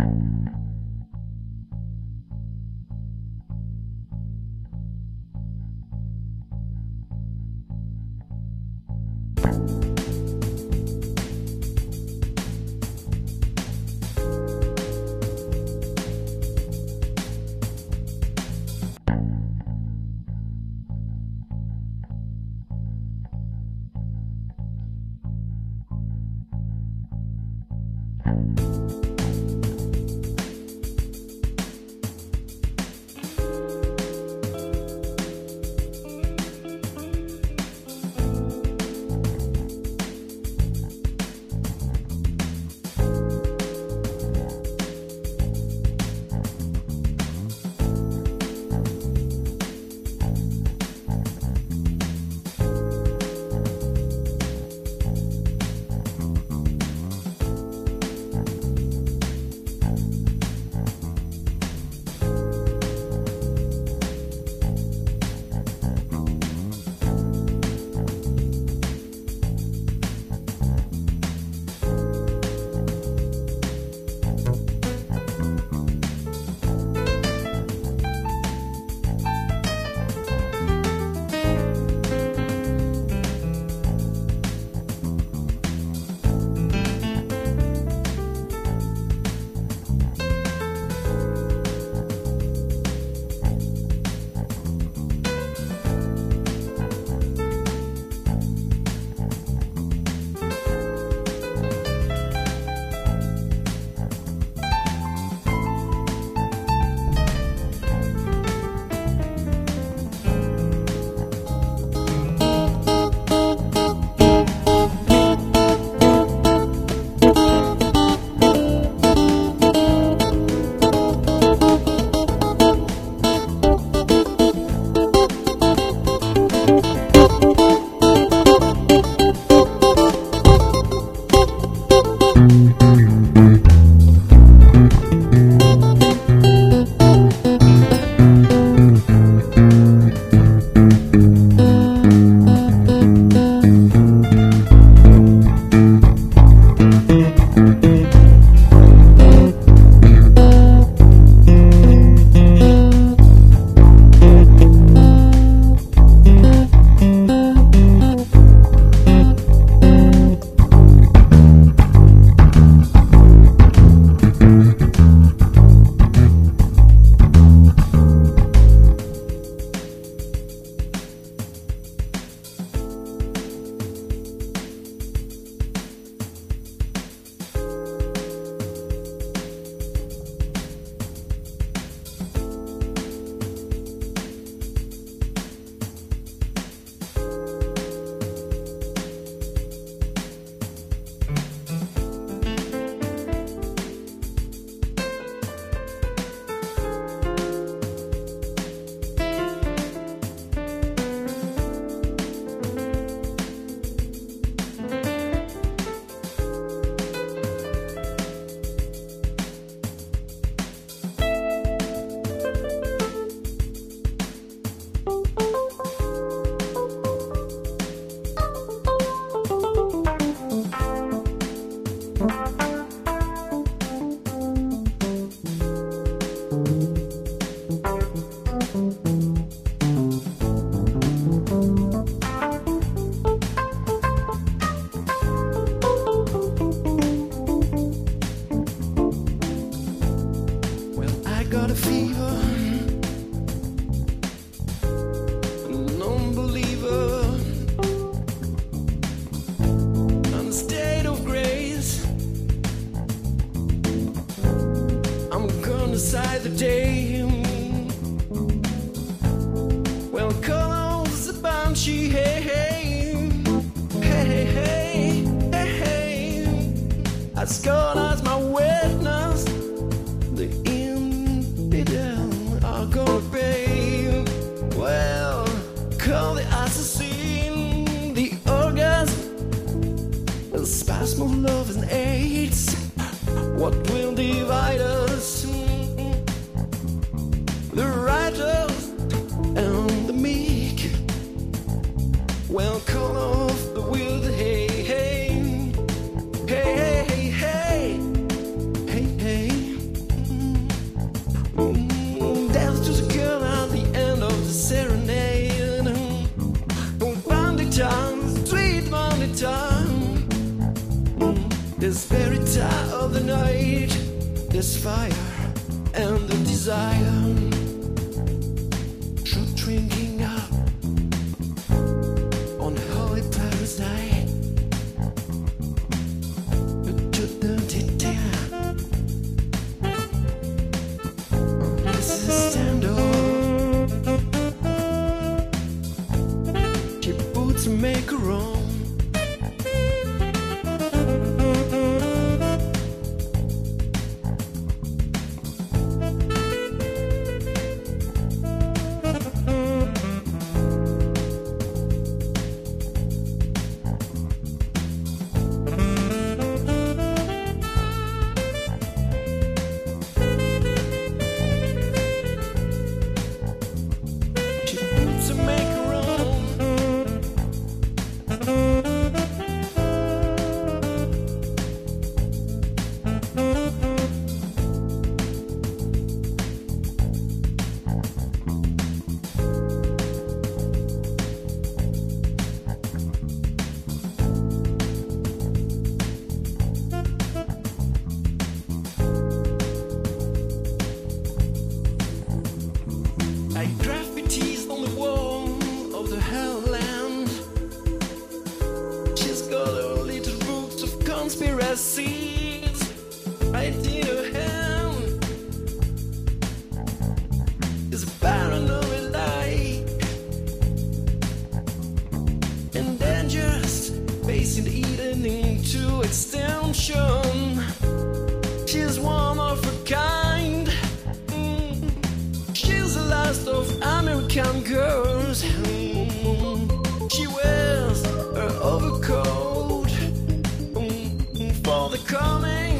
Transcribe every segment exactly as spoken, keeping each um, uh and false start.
beside the day. Well, calls a banshee, hey, hey, hey, hey, hey, hey. As God as my witness, the infidel are gonna pay. Well, call the assassin, the orgasm, the spasm of love and AIDS. What will divide us? The righteous and the meek. Well, call off the wild, hey, hey, hey, hey, hey, hey, hey. the night, there's fire and the desire. Truth drinking up on the holy paradise. Look to the detail. This is a standoff. She puts to make her own. Like graffitis on the wall of the Hellland. She's got her little books of conspiracies right in her hand. It's a paranoid lie and dangerous, facing Eden into extension. She's one of a kind. Last of American girls. She wears her overcoat for the coming.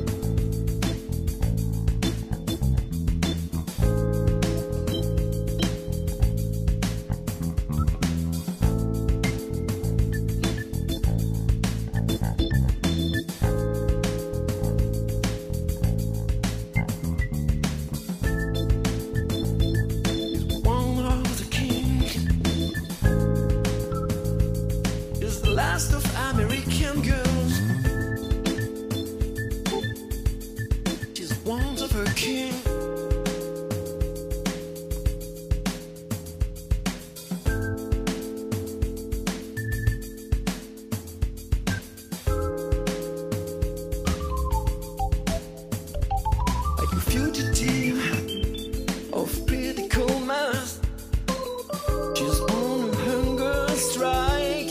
Last of American girls. She's one of her king. Like a fugitive of critical mass, she's on a hunger strike.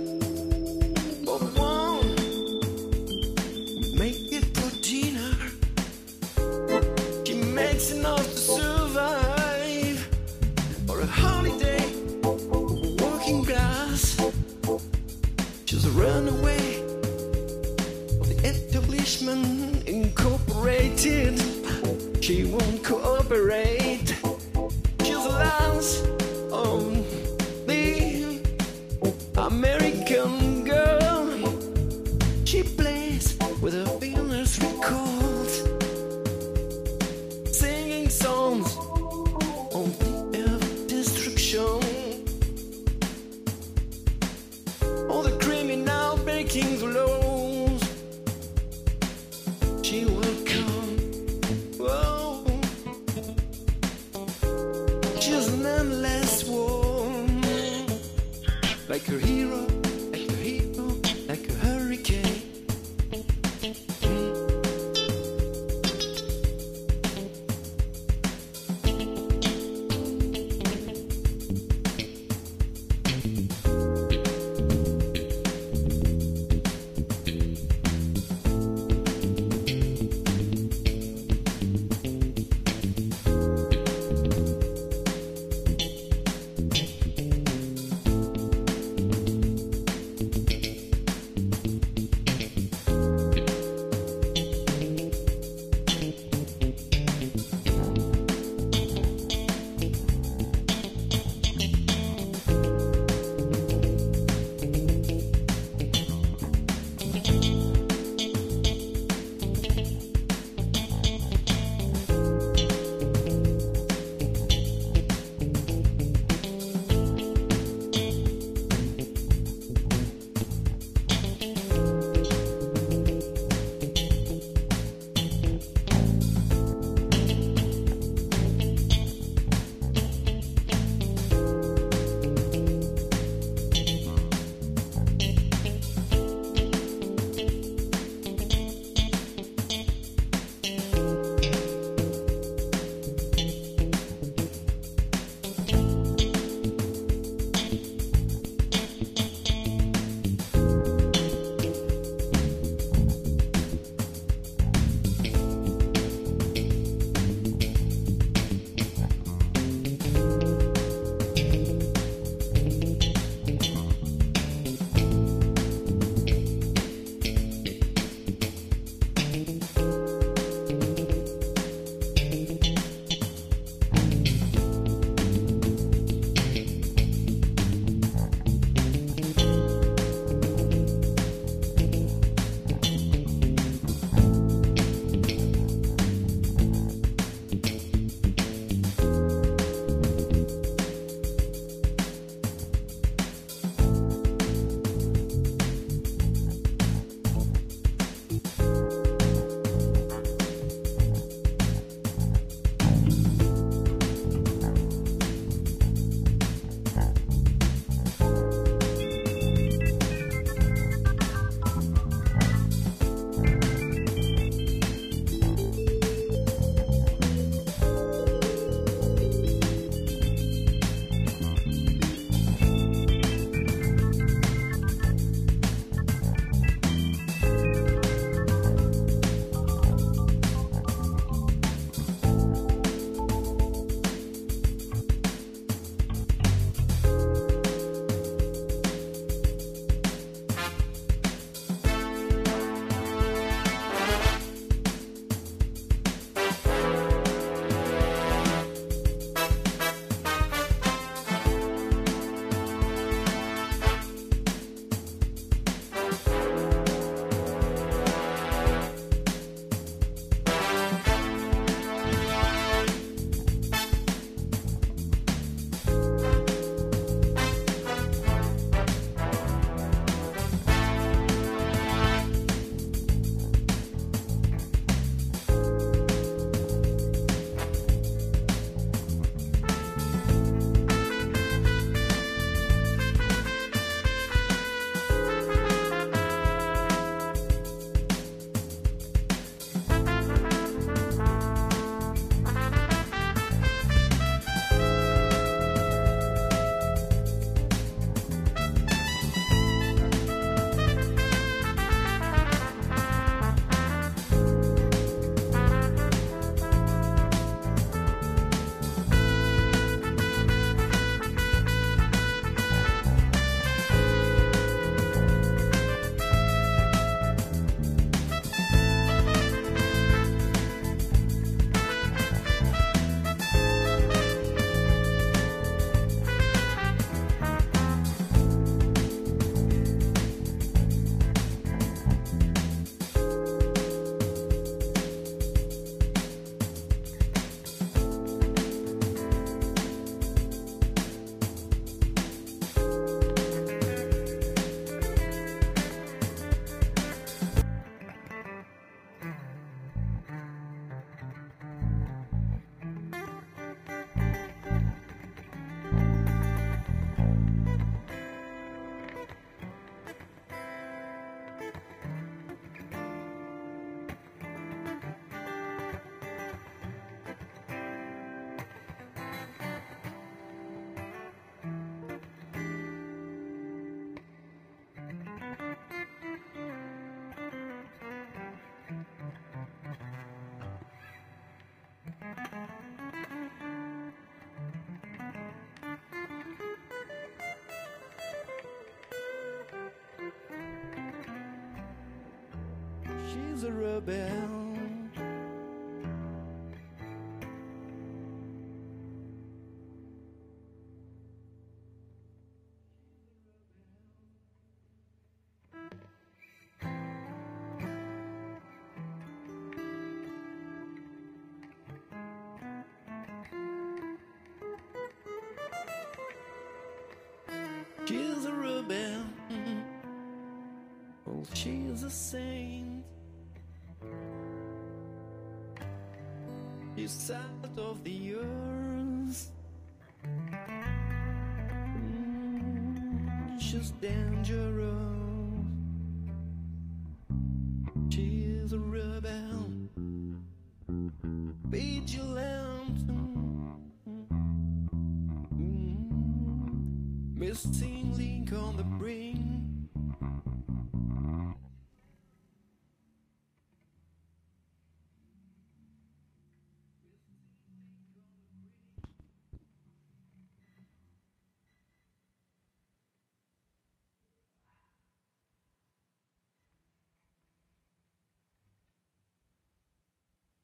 Makes enough to survive, or a holiday, working class. She's a runaway of the establishment incorporated. She won't cooperate. She's the last of the American girl. She plays with her fingers records, singing songs on the air of destruction. All the criminal breaking the laws. She will come, whoa, she's a rebel. She's a rebel. Oh, she's a saint. She's out of the earth. Mm, she's dangerous. She's a rebel, vigilant. Mm, missing link on the brink.